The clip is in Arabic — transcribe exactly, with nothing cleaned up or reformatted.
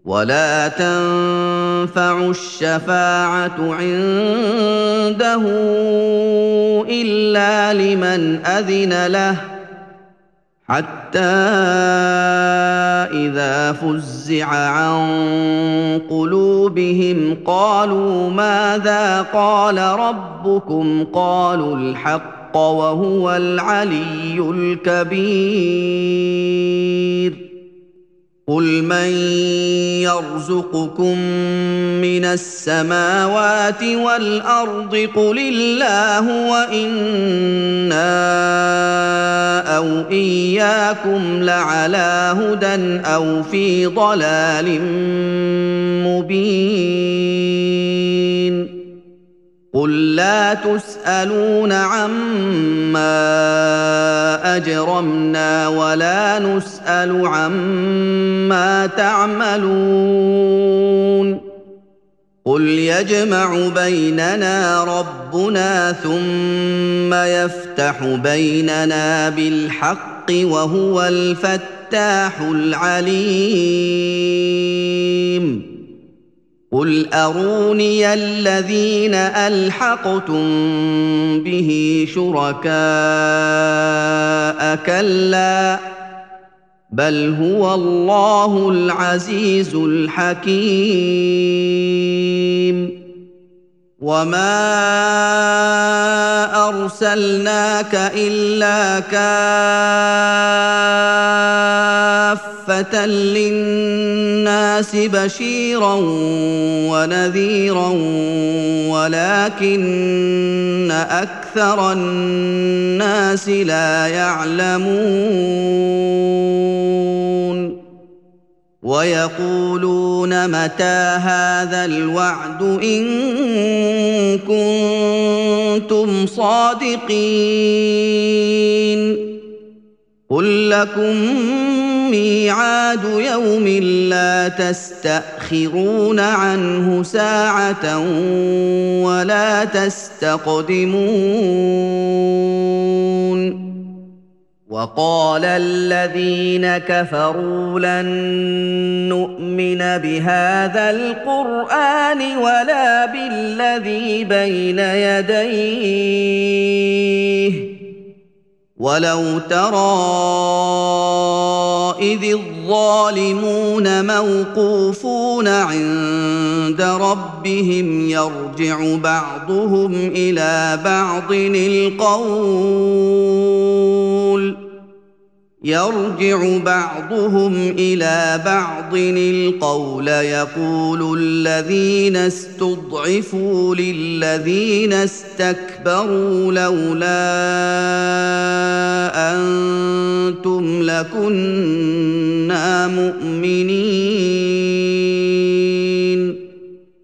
ولا تنفع الشفاعة عنده إلا لمن أذن له حتى إذا فزع عن قلوبهم قالوا ماذا قال ربكم قالوا الحق وهو العلي الكبير قل من يرزقكم من السماوات والأرض قل الله وإنا أو إياكم لعلى هدى أو في ضلال مبين قل لا تسألون عما أجرمنا ولا نسأل عما تعملون قل يجمع بيننا ربنا ثم يفتح بيننا بالحق وهو الفتاح العليم قل أروني الذين ألحقتم به شركاء كلا بل هو الله العزيز الحكيم وما أرسلناك إلا كافة للناس بشيرا ونذيرا ولكن أكثر الناس لا يعلمون ويقولون متى هذا الوعد إن كنتم صادقين قل لكم ميعاد يوم لا تستأخرون عنه ساعة ولا تستقدمون وقال الذين كفروا لن نؤمن بهذا القرآن ولا بالذي بين يديه ولو ترى إذ الظالمون موقوفون عند ربهم يرجع بعضهم إلى بعض القول يرجع بعضهم إلى بعض القول يقول الذين استضعفوا للذين استكبروا لولا أنتم لكنا مؤمنين